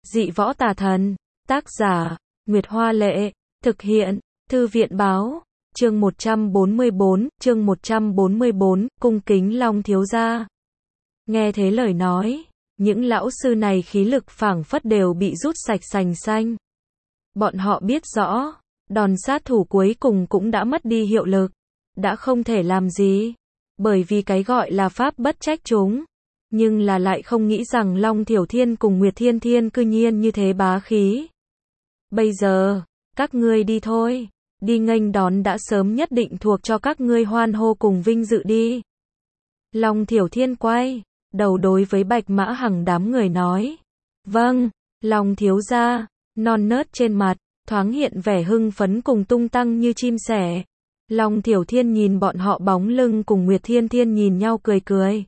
Dị võ tà thần. Tác giả, Nguyệt Hoa Lệ. Thực hiện, Thư viện Báo. Chương 144, cung kính Long thiếu gia. Nghe thế lời nói, những lão sư này khí lực phảng phất đều bị rút sạch sành xanh. Bọn họ biết rõ, đòn sát thủ cuối cùng cũng đã mất đi hiệu lực, đã không thể làm gì, bởi vì cái gọi là pháp bất trách chúng. Nhưng là lại không nghĩ rằng Long Thiểu Thiên cùng Nguyệt Thiên Thiên cư nhiên như thế bá khí. Bây giờ, các ngươi đi thôi, đi nghênh đón đã sớm nhất định thuộc cho các ngươi hoan hô cùng vinh dự đi. Long Thiểu Thiên quay đầu đối với Bạch Mã Hằng đám người nói. Vâng, Long thiếu gia. Non nớt trên mặt, thoáng hiện vẻ hưng phấn cùng tung tăng như chim sẻ. Long Thiểu Thiên nhìn bọn họ bóng lưng cùng Nguyệt Thiên Thiên nhìn nhau cười cười.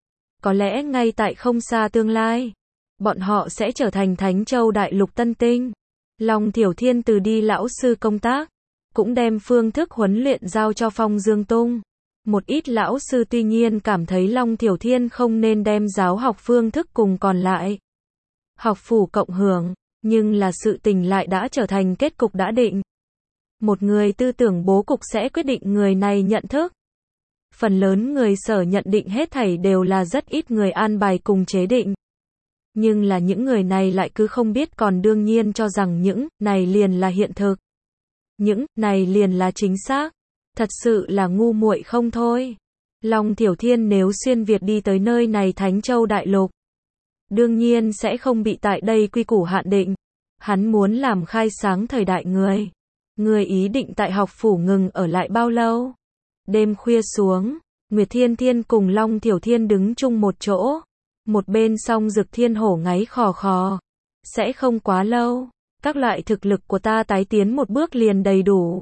Có lẽ ngay tại không xa tương lai, bọn họ sẽ trở thành Thánh Châu Đại Lục Tân Tinh. Long Thiểu Thiên từ đi lão sư công tác, cũng đem phương thức huấn luyện giao cho Phong Dương Tung. Một ít lão sư tuy nhiên cảm thấy Long Thiểu Thiên không nên đem giáo học phương thức cùng còn lại học phủ cộng hưởng, nhưng là sự tình lại đã trở thành kết cục đã định. Một người tư tưởng bố cục sẽ quyết định người này nhận thức. Phần lớn người sở nhận định hết thảy đều là rất ít người an bài cùng chế định. Nhưng là những người này lại cứ không biết còn đương nhiên cho rằng những này liền là hiện thực. Những này liền là chính xác. Thật sự là ngu muội không thôi. Long Thiểu Thiên nếu xuyên Việt đi tới nơi này Thánh Châu Đại Lục, đương nhiên sẽ không bị tại đây quy củ hạn định. Hắn muốn làm khai sáng thời đại người. Người ý định tại học phủ ngừng ở lại bao lâu? Đêm khuya xuống, Nguyệt Thiên Thiên cùng Long Thiểu Thiên đứng chung một chỗ. Một bên song Dực Thiên Hổ ngáy khò khò. Sẽ không quá lâu. Các loại thực lực của ta tái tiến một bước liền đầy đủ.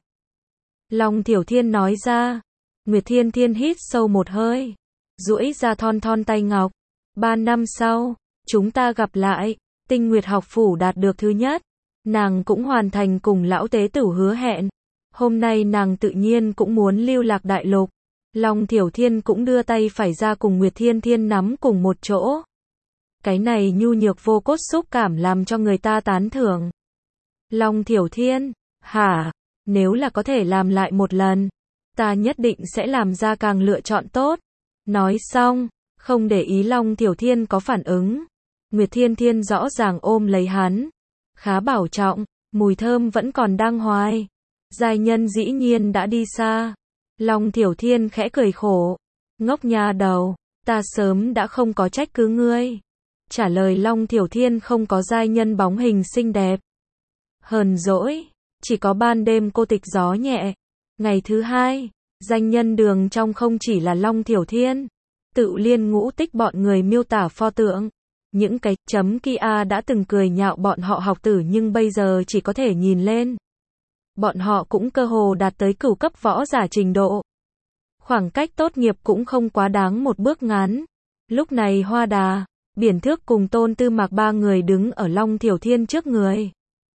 Long Thiểu Thiên nói ra. Nguyệt Thiên Thiên hít sâu một hơi, duỗi ra thon thon tay ngọc. 3 năm sau, chúng ta gặp lại. Tinh Nguyệt học phủ đạt được thứ nhất. Nàng cũng hoàn thành cùng lão tế tử hứa hẹn. Hôm nay nàng tự nhiên cũng muốn lưu lạc đại lục. Long Thiểu Thiên cũng đưa tay phải ra cùng Nguyệt Thiên Thiên nắm cùng một chỗ. Cái này nhu nhược vô cốt xúc cảm làm cho người ta tán thưởng. Long Thiểu Thiên, hả? Nếu là có thể làm lại một lần, ta nhất định sẽ làm ra càng lựa chọn tốt. Nói xong, không để ý Long Thiểu Thiên có phản ứng. Nguyệt Thiên Thiên rõ ràng ôm lấy hắn. Khá bảo trọng, mùi thơm vẫn còn đang hoài. Giai nhân dĩ nhiên đã đi xa. Long Thiểu Thiên khẽ cười khổ. Ngốc nha đầu, ta sớm đã không có trách cứ ngươi. Trả lời Long Thiểu Thiên không có giai nhân bóng hình xinh đẹp. Hờn dỗi, chỉ có ban đêm cô tịch gió nhẹ. Ngày thứ hai, danh nhân đường trong không chỉ là Long Thiểu Thiên. Tự Liên Ngũ Tích bọn người miêu tả pho tượng. Những cái chấm kia đã từng cười nhạo bọn họ học tử nhưng bây giờ chỉ có thể nhìn lên. Bọn họ cũng cơ hồ đạt tới cửu cấp võ giả trình độ. Khoảng cách tốt nghiệp cũng không quá đáng một bước ngắn. Lúc này Hoa Đà, Biển Thước cùng Tôn Tư Mạc ba người đứng ở Long Thiểu Thiên trước người.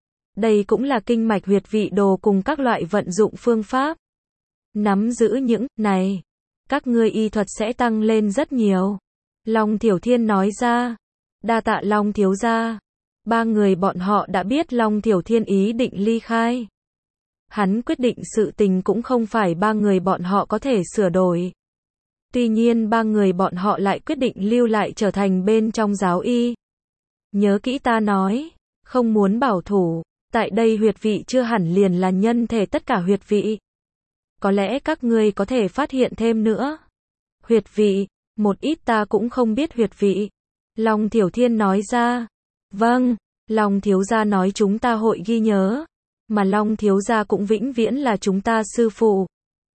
Đây cũng là kinh mạch huyệt vị đồ cùng các loại vận dụng phương pháp. Nắm giữ những này, các ngươi y thuật sẽ tăng lên rất nhiều. Long Thiểu Thiên nói ra. Đa tạ Long thiếu gia. Ba người bọn họ đã biết Long Thiểu Thiên ý định ly khai. Hắn quyết định sự tình cũng không phải ba người bọn họ có thể sửa đổi. Tuy nhiên ba người bọn họ lại quyết định lưu lại trở thành bên trong giáo y. Nhớ kỹ ta nói, không muốn bảo thủ, tại đây huyệt vị chưa hẳn liền là nhân thể tất cả huyệt vị. Có lẽ các ngươi có thể phát hiện thêm nữa. Huyệt vị, một ít ta cũng không biết huyệt vị. Long Thiểu Thiên nói ra. Vâng, Long thiếu gia nói chúng ta hội ghi nhớ. Mà Long thiếu gia cũng vĩnh viễn là chúng ta sư phụ.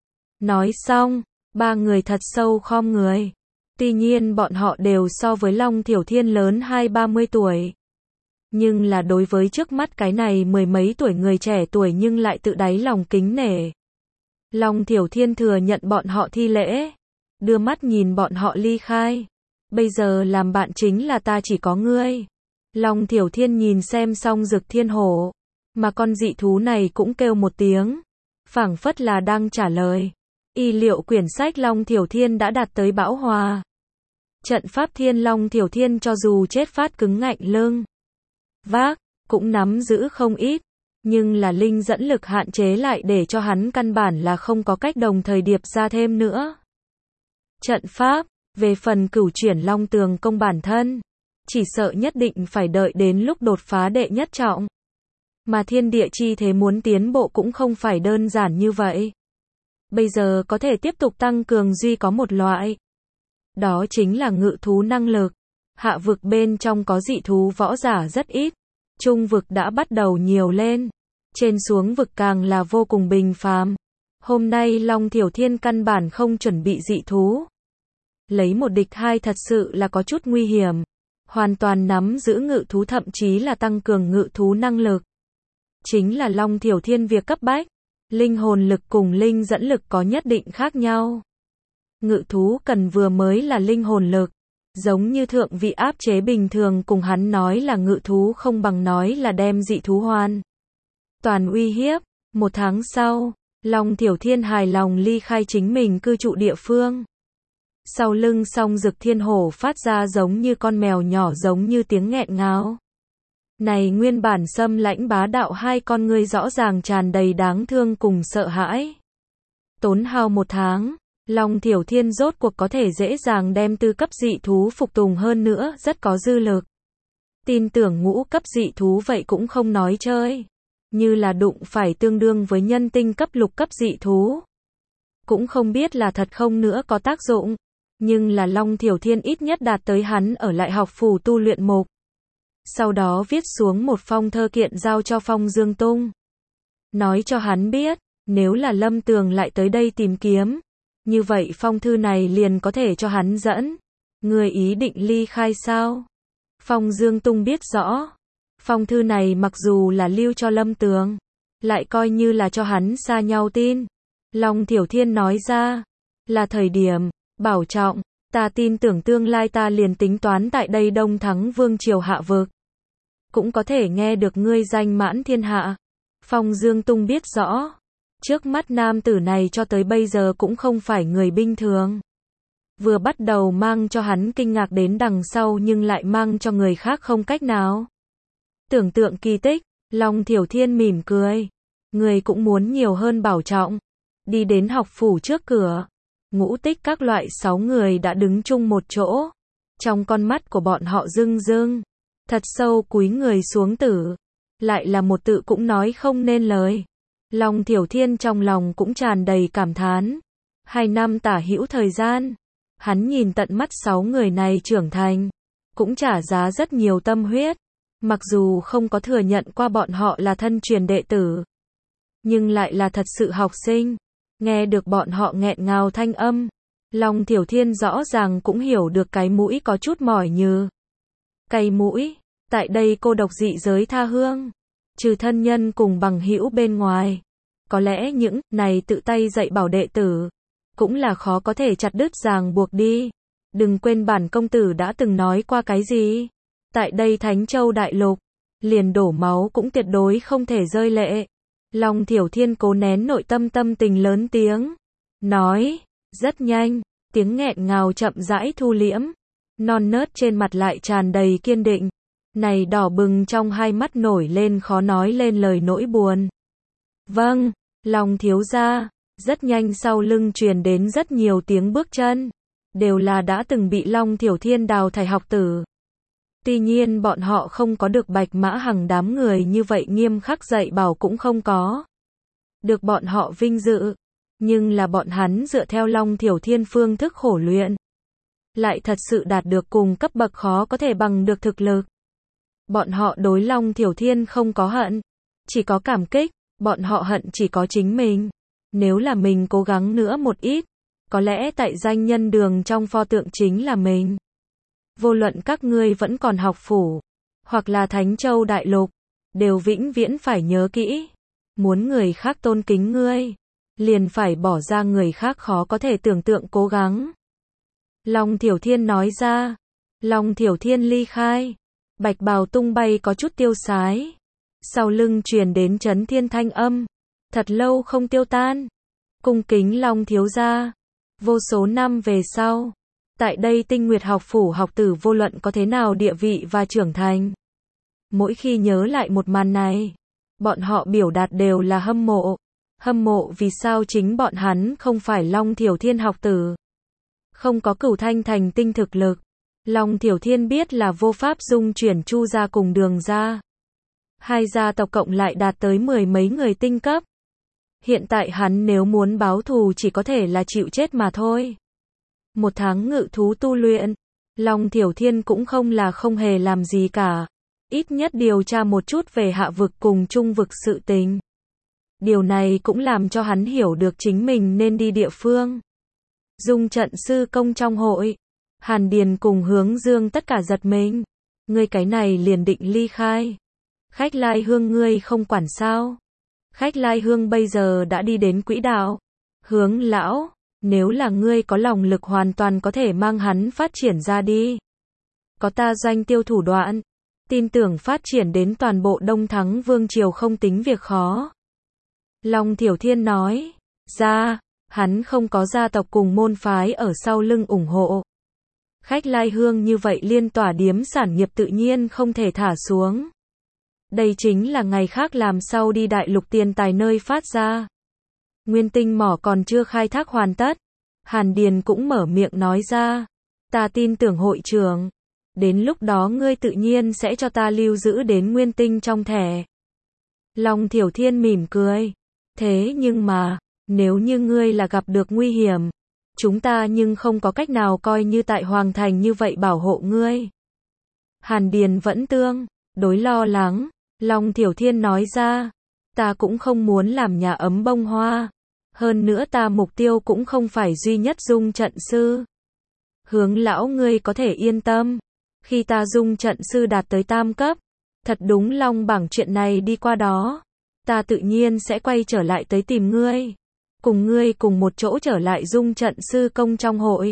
Nói xong, ba người thật sâu khom người. Tuy nhiên bọn họ đều so với Long Thiểu Thiên lớn 20-30 tuổi. Nhưng là đối với trước mắt cái này mười mấy tuổi người trẻ tuổi nhưng lại tự đáy lòng kính nể. Long Thiểu Thiên thừa nhận bọn họ thi lễ. Đưa mắt nhìn bọn họ ly khai. Bây giờ làm bạn chính là ta chỉ có ngươi. Long Thiểu Thiên nhìn xem song Dực Thiên Hổ. Mà con dị thú này cũng kêu một tiếng. Phảng phất là đang trả lời. Y liệu quyển sách Long Thiểu Thiên đã đạt tới bão hòa. Trận pháp Thiên Long Thiểu Thiên cho dù chết phát cứng ngạnh lưng. vác, cũng nắm giữ không ít, nhưng là linh dẫn lực hạn chế lại để cho hắn căn bản là không có cách đồng thời điệp ra thêm nữa. Trận pháp, về phần cửu chuyển long tường công bản thân, chỉ sợ nhất định phải đợi đến lúc đột phá đệ nhất trọng. Mà thiên địa chi thế muốn tiến bộ cũng không phải đơn giản như vậy. Bây giờ có thể tiếp tục tăng cường duy có một loại. Đó chính là ngự thú năng lực. Hạ vực bên trong có dị thú võ giả rất ít. Trung vực đã bắt đầu nhiều lên. Trên xuống vực càng là vô cùng bình phàm. Hôm nay Long Thiểu Thiên căn bản không chuẩn bị dị thú. Lấy một địch hai thật sự là có chút nguy hiểm. Hoàn toàn nắm giữ ngự thú thậm chí là tăng cường ngự thú năng lực. Chính là Long Thiểu Thiên việc cấp bách. Linh hồn lực cùng linh dẫn lực có nhất định khác nhau. Ngự thú cần vừa mới là linh hồn lực. Giống như thượng vị áp chế bình thường cùng hắn nói là ngự thú không bằng nói là đem dị thú hoàn toàn uy hiếp. Một tháng sau, Long Thiểu Thiên hài lòng ly khai chính mình cư trụ địa phương. Sau lưng Song Dực Thiên Hổ phát ra giống như con mèo nhỏ giống như tiếng nghẹn ngào. Này nguyên bản xâm lãnh bá đạo hai con ngươi rõ ràng tràn đầy đáng thương cùng sợ hãi. Tốn hao một tháng, Long Thiểu Thiên rốt cuộc có thể dễ dàng đem tư cấp dị thú phục tùng hơn nữa, rất có dư lực. Tin tưởng ngũ cấp dị thú vậy cũng không nói chơi. Như là đụng phải tương đương với nhân tinh cấp lục cấp dị thú. Cũng không biết là thật không nữa có tác dụng. Nhưng là Long Thiểu Thiên ít nhất đạt tới hắn ở lại học phủ tu luyện mục. Sau đó viết xuống một phong thơ kiện giao cho Phong Dương Tung. Nói cho hắn biết, nếu là Lâm Tường lại tới đây tìm kiếm, như vậy phong thư này liền có thể cho hắn dẫn. Người ý định ly khai sao? Phong Dương Tung biết rõ. Phong thư này mặc dù là lưu cho Lâm Tường, lại coi như là cho hắn xa nhau tin. Long Thiểu Thiên nói ra, là thời điểm, bảo trọng, ta tin tưởng tương lai ta liền tính toán tại đây Đông Thắng Vương triều hạ vực. Cũng có thể nghe được ngươi danh mãn thiên hạ. Phong Dương Tung biết rõ. Trước mắt nam tử này cho tới bây giờ cũng không phải người bình thường. Vừa bắt đầu mang cho hắn kinh ngạc đến đằng sau nhưng lại mang cho người khác không cách nào. Tưởng tượng kỳ tích, Long Thiểu Thiên mỉm cười. Người cũng muốn nhiều hơn bảo trọng. Đi đến học phủ trước cửa. Ngũ Tích các loại 6 người đã đứng chung một chỗ. Trong con mắt của bọn họ rưng rưng. Thật sâu cúi người xuống tử. Lại là một tự cũng nói không nên lời. Long Thiểu Thiên trong lòng cũng tràn đầy cảm thán. 2 năm tả hữu thời gian. Hắn nhìn tận mắt 6 người này trưởng thành. Cũng trả giá rất nhiều tâm huyết. Mặc dù không có thừa nhận qua bọn họ là thân truyền đệ tử. Nhưng lại là thật sự học sinh. Nghe được bọn họ nghẹn ngào thanh âm. Long Thiểu Thiên rõ ràng cũng hiểu được cái mũi có chút mỏi như. Cay mũi. Tại đây cô độc dị giới tha hương. Trừ thân nhân cùng bằng hữu bên ngoài. Có lẽ những này tự tay dạy bảo đệ tử. Cũng là khó có thể chặt đứt ràng buộc đi. Đừng quên bản công tử đã từng nói qua cái gì. Tại đây Thánh Châu Đại Lục. Liền đổ máu cũng tuyệt đối không thể rơi lệ. Long Thiểu Thiên cố nén nội tâm tâm tình lớn tiếng. Nói. Rất nhanh. Tiếng nghẹn ngào chậm rãi thu liễm. Non nớt trên mặt lại tràn đầy kiên định. Này đỏ bừng trong hai mắt nổi lên khó nói lên lời nỗi buồn. Vâng, Long thiếu gia. Rất nhanh sau lưng truyền đến rất nhiều tiếng bước chân. Đều là đã từng bị Long Thiểu Thiên đào thải học tử. Tuy nhiên bọn họ không có được Bạch Mã Hằng đám người như vậy nghiêm khắc dạy bảo cũng không có. Được bọn họ vinh dự. Nhưng là bọn hắn dựa theo Long Thiểu Thiên phương thức khổ luyện. Lại thật sự đạt được cùng cấp bậc khó có thể bằng được thực lực. Bọn họ đối Long Thiểu Thiên không có hận. Chỉ có cảm kích. Bọn họ hận chỉ có chính mình. Nếu là mình cố gắng nữa một ít. Có lẽ tại danh nhân đường trong pho tượng chính là mình. Vô luận các ngươi vẫn còn học phủ. Hoặc là Thánh Châu Đại Lục. Đều vĩnh viễn phải nhớ kỹ. Muốn người khác tôn kính ngươi. Liền phải bỏ ra người khác khó có thể tưởng tượng cố gắng. Long Thiểu Thiên nói ra. Long Thiểu Thiên ly khai. Bạch bào tung bay có chút tiêu sái. Sau lưng truyền đến chấn thiên thanh âm. Thật lâu không tiêu tan. Cung kính Long thiếu gia. Vô số năm về sau. Tại đây Tinh Nguyệt học phủ học tử vô luận có thế nào địa vị và trưởng thành. Mỗi khi nhớ lại một màn này, bọn họ biểu đạt đều là hâm mộ. Hâm mộ vì sao chính bọn hắn không phải Long Thiểu Thiên học tử. Không có Cửu Thanh thành tinh thực lực. Long Thiểu Thiên biết là vô pháp dung chuyển Chu gia cùng Đường gia. Hai gia tộc cộng lại đạt tới 10 mấy người tinh cấp. Hiện tại hắn nếu muốn báo thù chỉ có thể là chịu chết mà thôi. Một tháng ngự thú tu luyện, Long Thiểu Thiên cũng không là không hề làm gì cả. Ít nhất điều tra một chút về hạ vực cùng trung vực sự tình. Điều này cũng làm cho hắn hiểu được chính mình nên đi địa phương. Dung trận sư công trong hội. Hàn Điền cùng Hướng Dương tất cả giật mình. Ngươi cái này liền định ly khai. Khách Lai Hương ngươi không quản sao? Khách Lai Hương bây giờ đã đi đến quỹ đạo. Hướng lão, nếu là ngươi có lòng lực hoàn toàn có thể mang hắn phát triển ra đi. Có ta Doanh Tiêu thủ đoạn, tin tưởng phát triển đến toàn bộ Đông Thắng Vương triều không tính việc khó. Long Thiểu Thiên nói, ra, hắn không có gia tộc cùng môn phái ở sau lưng ủng hộ. Khách Lai Hương như vậy liên tỏa điếm sản nghiệp tự nhiên không thể thả xuống. Đây chính là ngày khác làm sau đi đại lục tiền tài nơi phát ra. Nguyên tinh mỏ còn chưa khai thác hoàn tất. Hàn Điền cũng mở miệng nói ra. Ta tin tưởng hội trưởng. Đến lúc đó ngươi tự nhiên sẽ cho ta lưu giữ đến nguyên tinh trong thẻ. Long Thiểu Thiên mỉm cười. Thế nhưng mà, nếu như ngươi là gặp được nguy hiểm, chúng ta nhưng không có cách nào coi như tại Hoàng Thành như vậy bảo hộ ngươi. Hàn Điền vẫn tương đối lo lắng. Long Thiểu Thiên nói ra, ta cũng không muốn làm nhà ấm bông hoa. Hơn nữa ta mục tiêu cũng không phải duy nhất dung trận sư. Hướng lão ngươi có thể yên tâm. Khi ta dung trận sư đạt tới tam cấp, thật đúng long bảng chuyện này đi qua đó, ta tự nhiên sẽ quay trở lại tới tìm ngươi. Cùng ngươi cùng một chỗ trở lại dung trận sư công trong hội.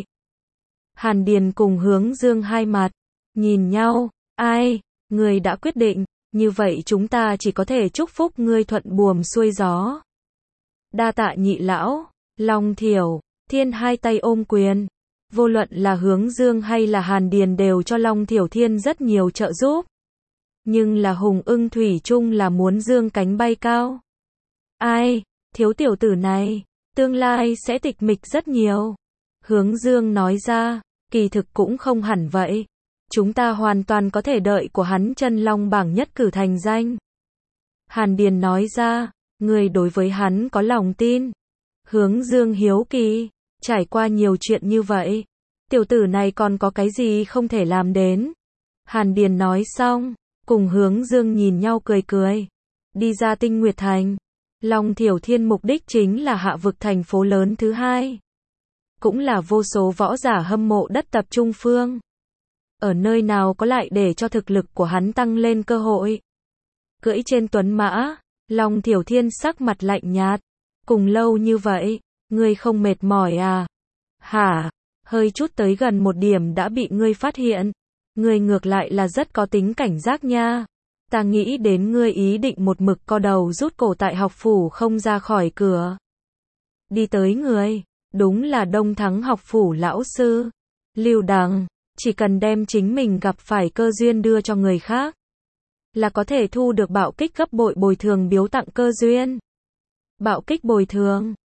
Hàn Điền cùng Hướng Dương hai mặt, nhìn nhau, ai, ngươi đã quyết định. Như vậy chúng ta chỉ có thể chúc phúc ngươi thuận buồm xuôi gió. Đa tạ nhị lão. Long Thiểu Thiên hai tay ôm quyền. Vô luận là Hướng Dương hay là Hàn Điền đều cho Long Thiểu Thiên rất nhiều trợ giúp. Nhưng là Hùng Ưng thủy chung là muốn dương cánh bay cao. Ai, thiếu tiểu tử này, tương lai sẽ tịch mịch rất nhiều. Hướng Dương nói ra, kỳ thực cũng không hẳn vậy. Chúng ta hoàn toàn có thể đợi của hắn chân long bảng nhất cử thành danh. Hàn Điền nói ra, người đối với hắn có lòng tin. Hướng Dương hiếu kỳ, trải qua nhiều chuyện như vậy, tiểu tử này còn có cái gì không thể làm đến. Hàn Điền nói xong, cùng Hướng Dương nhìn nhau cười cười. Đi ra Tinh Nguyệt Thành. Long Thiểu Thiên mục đích chính là hạ vực thành phố lớn thứ hai. Cũng là vô số võ giả hâm mộ đất tập trung phương. Ở nơi nào có lại để cho thực lực của hắn tăng lên cơ hội. Cưỡi trên tuấn mã, Long Thiểu Thiên sắc mặt lạnh nhạt. Cùng lâu như vậy, ngươi không mệt mỏi à? Hả? Hơi chút tới gần một điểm đã bị ngươi phát hiện. Ngươi ngược lại là rất có tính cảnh giác nha. Ta nghĩ đến ngươi ý định một mực co đầu rút cổ tại học phủ không ra khỏi cửa. Đi tới người, đúng là Đông Thắng học phủ lão sư. Lưu Đằng, chỉ cần đem chính mình gặp phải cơ duyên đưa cho người khác, là có thể thu được bạo kích gấp bội bồi thường biếu tặng cơ duyên. Bạo kích bồi thường,